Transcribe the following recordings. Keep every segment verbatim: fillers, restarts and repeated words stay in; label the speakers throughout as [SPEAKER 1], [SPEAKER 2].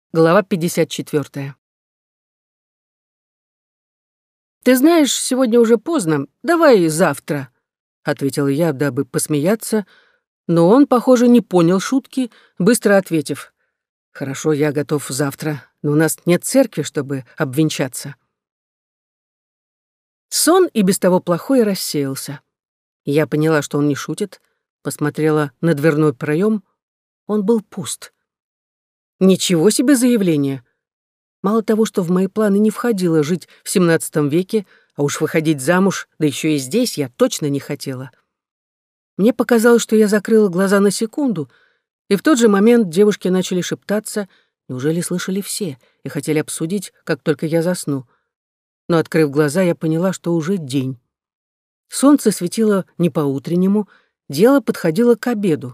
[SPEAKER 1] Глава пятьдесят четвёртая. «Ты знаешь, сегодня уже поздно. Давай завтра», — ответила я, дабы посмеяться, но он, похоже, не понял шутки, быстро ответив: «Хорошо, я готов завтра, но у нас нет церкви, чтобы обвенчаться». Сон и без того плохой рассеялся. Я поняла, что он не шутит, посмотрела на дверной проем. Он был пуст. Ничего себе заявление! Мало того, что в мои планы не входило жить в семнадцатом веке, а уж выходить замуж, да еще и здесь, я точно не хотела. Мне показалось, что я закрыла глаза на секунду, и в тот же момент девушки начали шептаться, неужели слышали все, и хотели обсудить, как только я засну. Но, открыв глаза, я поняла, что уже день. Солнце светило не по-утреннему, дело подходило к обеду.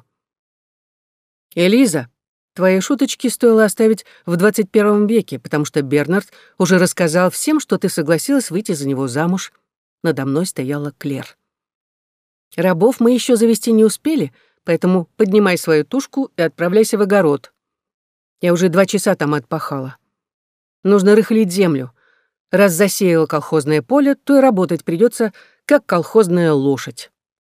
[SPEAKER 1] «Элиза, твои шуточки стоило оставить в двадцать первом веке, потому что Бернард уже рассказал всем, что ты согласилась выйти за него замуж». Надо мной стояла Клер. «Рабов мы еще завести не успели, поэтому поднимай свою тушку и отправляйся в огород. Я уже два часа там отпахала. Нужно рыхлить землю. Раз засеяла колхозное поле, то и работать придется, как колхозная лошадь».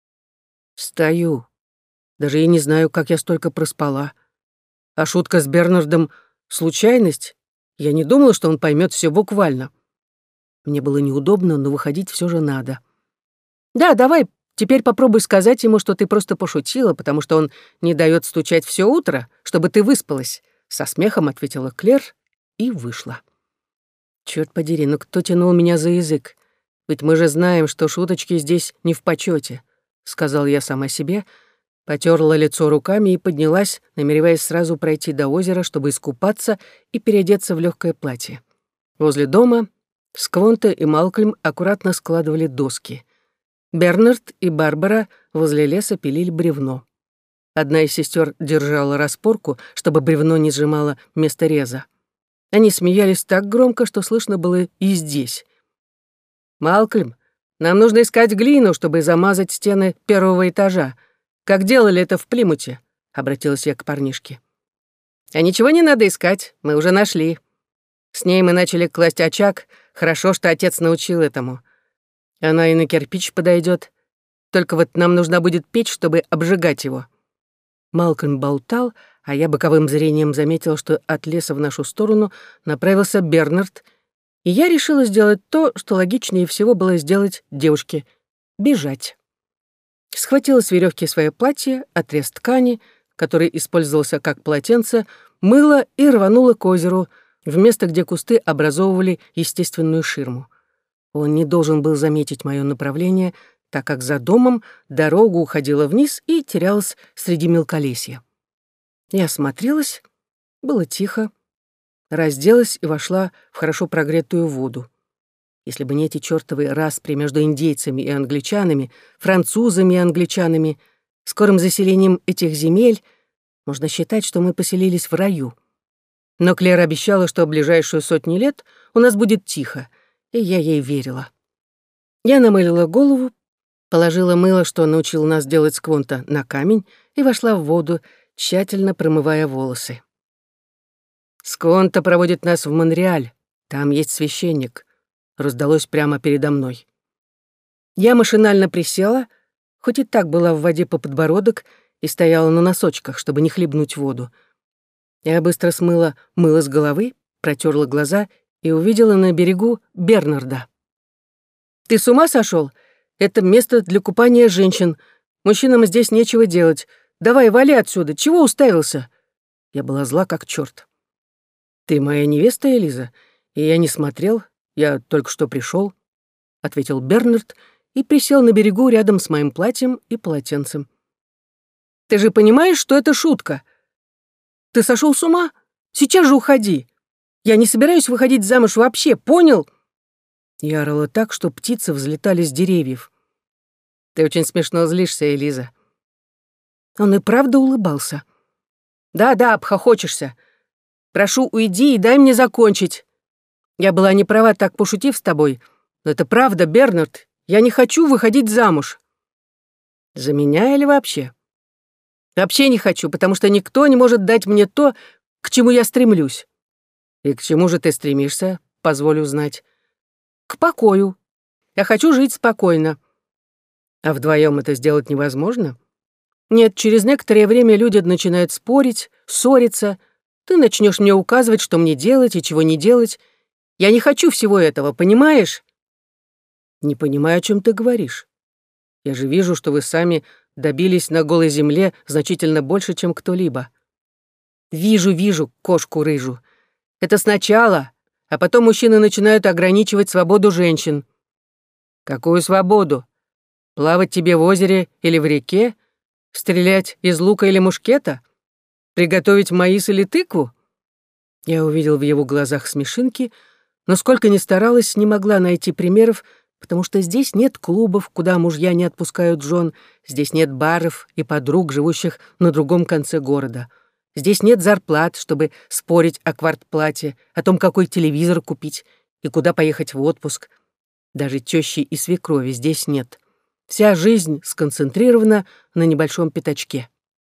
[SPEAKER 1] Встаю. Даже и не знаю, как я столько проспала. А шутка с Бернардом — случайность? Я не думала, что он поймет все буквально. Мне было неудобно, но выходить все же надо. «Да, давай, теперь попробуй сказать ему, что ты просто пошутила, потому что он не дает стучать все утро, чтобы ты выспалась», — со смехом ответила Клер и вышла. Черт подери, ну кто тянул меня за язык? Ведь мы же знаем, что шуточки здесь не в почете, сказал я сама себе, потерла лицо руками и поднялась, намереваясь сразу пройти до озера, чтобы искупаться и переодеться в легкое платье. Возле дома Сквонте и Малкольм аккуратно складывали доски. Бернард и Барбара возле леса пилили бревно. Одна из сестер держала распорку, чтобы бревно не сжимало место реза. Они смеялись так громко, что слышно было и здесь. «Малкольм, нам нужно искать глину, чтобы замазать стены первого этажа, как делали это в Плимуте», — обратилась я к парнишке. «А ничего не надо искать, мы уже нашли. С ней мы начали класть очаг, хорошо, что отец научил этому. Она и на кирпич подойдет, только вот нам нужна будет печь, чтобы обжигать его». Малкольм болтал, а я боковым зрением заметила, что от леса в нашу сторону направился Бернард, и я решила сделать то, что логичнее всего было сделать девушке — бежать. Схватила с веревки свое платье, отрез ткани, который использовался как полотенце, мыла и рванула к озеру, в место, где кусты образовывали естественную ширму. Он не должен был заметить мое направление, так как за домом дорога уходила вниз и терялась среди мелколесья. Я осмотрелась, было тихо, разделась и вошла в хорошо прогретую воду. Если бы не эти чёртовы распри между индейцами и англичанами, французами и англичанами, скорым заселением этих земель, можно считать, что мы поселились в раю. Но Клер обещала, что в ближайшую сотню лет у нас будет тихо, и я ей верила. Я намылила голову, положила мыло, что научил нас делать Сквонта, на камень и вошла в воду, тщательно промывая волосы. «Сквонта проводит нас в Монреаль, там есть священник», раздалось прямо передо мной. Я машинально присела, хоть и так была в воде по подбородок, и стояла на носочках, чтобы не хлебнуть воду. Я быстро смыла мыло с головы, протерла глаза и увидела на берегу Бернарда. «Ты с ума сошел? Это место для купания женщин. Мужчинам здесь нечего делать. Давай, вали отсюда. Чего уставился?» Я была зла как черт. «Ты моя невеста, Элиза, и я не смотрел. Я только что пришел», — ответил Бернард и присел на берегу рядом с моим платьем и полотенцем. «Ты же понимаешь, что это шутка? Ты сошел с ума? Сейчас же уходи. Я не собираюсь выходить замуж вообще, понял?» Я орала так, что птицы взлетали с деревьев. «Ты очень смешно злишься, Элиза». Он и правда улыбался. «Да-да, обхохочешься. Прошу, уйди и дай мне закончить. Я была не права, так пошутив с тобой, но это правда, Бернард. Я не хочу выходить замуж». «За меня или вообще?» «Вообще не хочу, потому что никто не может дать мне то, к чему я стремлюсь. «И к чему же ты стремишься, позволю знать?» «К покою. Я хочу жить спокойно». «А вдвоем это сделать невозможно?» «Нет, через некоторое время люди начинают спорить, ссориться. Ты начнешь мне указывать, что мне делать и чего не делать. Я не хочу всего этого, понимаешь?» «Не понимаю, о чем ты говоришь. Я же вижу, что вы сами добились на голой земле значительно больше, чем кто-либо». «Вижу, вижу, кошку рыжу. Это сначала, а потом мужчины начинают ограничивать свободу женщин». «Какую свободу? Плавать тебе в озере или в реке? Стрелять из лука или мушкета? Приготовить маис или тыкву?» Я увидел в его глазах смешинки, но сколько ни старалась, не могла найти примеров, потому что здесь нет клубов, куда мужья не отпускают жен, здесь нет баров и подруг, живущих на другом конце города. Здесь нет зарплат, чтобы спорить о квартплате, о том, какой телевизор купить и куда поехать в отпуск. Даже тещи и свекрови здесь нет. Вся жизнь сконцентрирована на небольшом пятачке.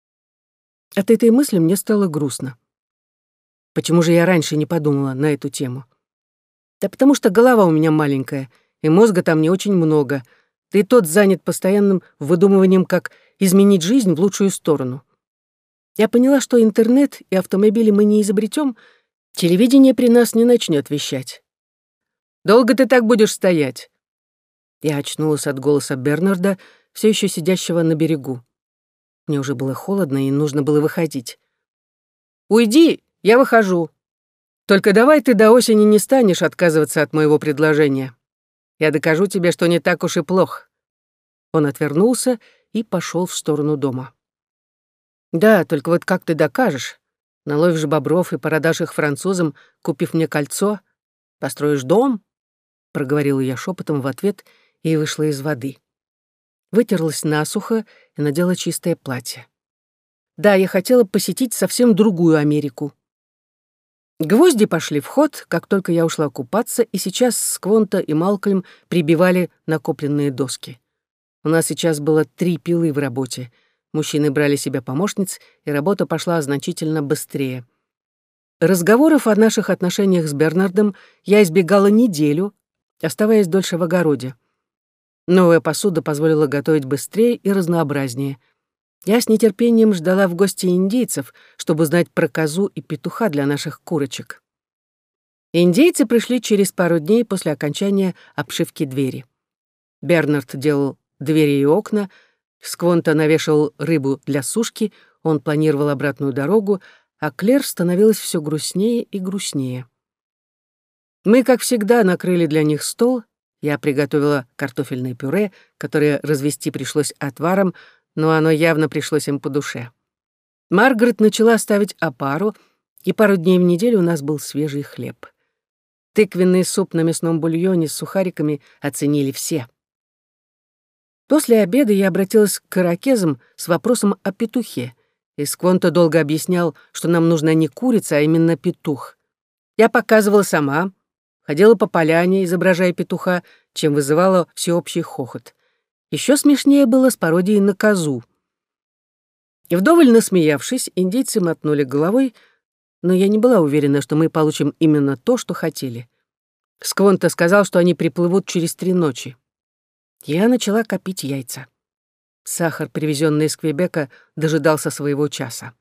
[SPEAKER 1] От этой мысли мне стало грустно. Почему же я раньше не подумала на эту тему? Да потому что голова у меня маленькая, и мозга там не очень много, да и тот занят постоянным выдумыванием, как изменить жизнь в лучшую сторону. Я поняла, что интернет и автомобили мы не изобретем, телевидение при нас не начнет вещать. «Долго ты так будешь стоять?» Я очнулась от голоса Бернарда, все еще сидящего на берегу. Мне уже было холодно, и нужно было выходить. «Уйди, я выхожу. Только давай ты до осени не станешь отказываться от моего предложения. Я докажу тебе, что не так уж и плох». Он отвернулся и пошел в сторону дома. «Да, только вот как ты докажешь? Наловишь бобров и продашь их французам, купив мне кольцо? Построишь дом?» Проговорила я шепотом в ответ и вышла из воды. Вытерлась насухо и надела чистое платье. Да, я хотела посетить совсем другую Америку. Гвозди пошли в ход, как только я ушла купаться, и сейчас Сквонта и Малкольм прибивали накопленные доски. У нас сейчас было три пилы в работе. Мужчины брали себе помощниц, и работа пошла значительно быстрее. Разговоров о наших отношениях с Бернардом я избегала неделю, оставаясь дольше в огороде. Новая посуда позволила готовить быстрее и разнообразнее. Я с нетерпением ждала в гости индейцев, чтобы узнать про козу и петуха для наших курочек. Индейцы пришли через пару дней после окончания обшивки двери. Бернард делал двери и окна, Сквонта навешивал рыбу для сушки, он планировал обратную дорогу, а Клэр становилась все грустнее и грустнее. Мы, как всегда, накрыли для них стол. Я приготовила картофельное пюре, которое развести пришлось отваром, но оно явно пришлось им по душе. Маргарет начала ставить опару, и пару дней в неделю у нас был свежий хлеб. Тыквенный суп на мясном бульоне с сухариками оценили все. После обеда я обратилась к иракезам с вопросом о петухе, и Сквонта долго объяснял, что нам нужна не курица, а именно петух. Я показывала сама, ходила по поляне, изображая петуха, чем вызывала всеобщий хохот. Еще смешнее было с пародией на козу. И вдоволь насмеявшись, индейцы мотнули головой, но я не была уверена, что мы получим именно то, что хотели. Сквонта сказал, что они приплывут через три ночи. Я начала копить яйца. Сахар, привезенный из Квебека, дожидался своего часа.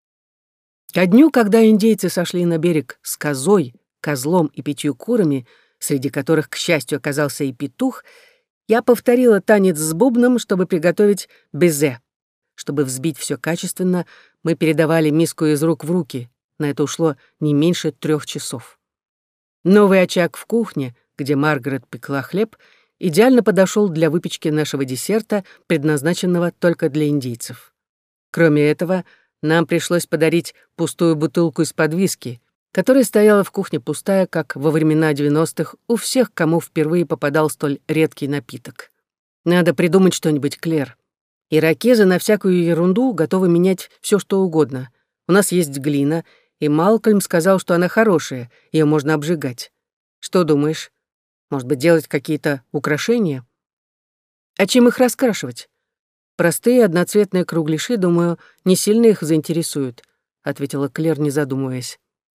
[SPEAKER 1] Ко дню, когда индейцы сошли на берег с козой, козлом и пятью курами, среди которых, к счастью, оказался и петух, я повторила танец с бубном, чтобы приготовить безе. Чтобы взбить все качественно, мы передавали миску из рук в руки. На это ушло не меньше трех часов. Новый очаг в кухне, где Маргарет пекла хлеб, идеально подошел для выпечки нашего десерта, предназначенного только для индейцев. Кроме этого, нам пришлось подарить пустую бутылку из-под виски, которая стояла в кухне пустая, как во времена девяностых у всех, кому впервые попадал столь редкий напиток. Надо придумать что-нибудь, Клэр. Иракезы на всякую ерунду готовы менять все, что угодно. У нас есть глина, и Малкольм сказал, что она хорошая, ее можно обжигать. Что думаешь? Может быть, делать какие-то украшения? А чем их раскрашивать? Простые одноцветные кругляши, думаю, не сильно их заинтересуют, ответила Клэр, не задумываясь.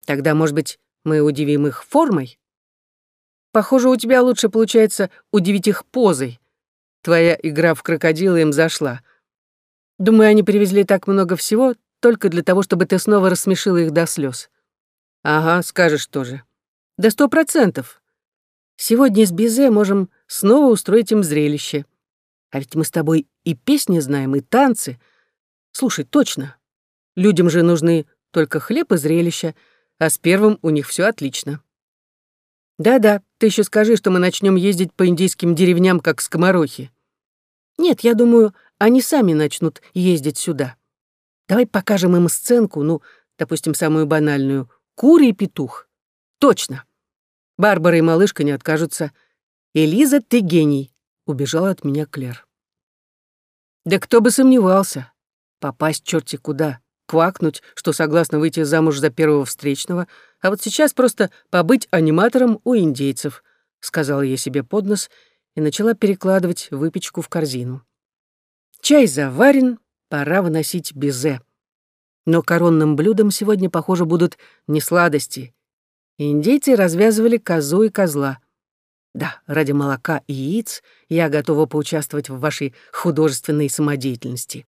[SPEAKER 1] Тогда, может быть, мы удивим их формой? Похоже, у тебя лучше получается удивить их позой. Твоя игра в крокодила им зашла. Думаю, они привезли так много всего только для того, чтобы ты снова рассмешила их до слез. Ага, скажешь тоже. Да сто процентов. Сегодня с Бизе можем снова устроить им зрелище. А ведь мы с тобой и песни знаем, и танцы. Слушай, точно. Людям же нужны только хлеб и зрелища, а с первым у них все отлично. Да-да, ты еще скажи, что мы начнем ездить по индийским деревням, как скоморохи. Нет, я думаю, они сами начнут ездить сюда. Давай покажем им сценку, ну, допустим, самую банальную. Кури и петух. Точно. Барбара и малышка не откажутся. Элиза, ты гений, убежала от меня Клэр. Да кто бы сомневался. Попасть черти куда, квакнуть, что согласна выйти замуж за первого встречного, а вот сейчас просто побыть аниматором у индейцев, сказала я себе под нос и начала перекладывать выпечку в корзину. Чай заварен, пора выносить безе. Но коронным блюдом сегодня, похоже, будут не сладости. Индейцы развязывали козу и козла. Да, ради молока и яиц я готова поучаствовать в вашей художественной самодеятельности.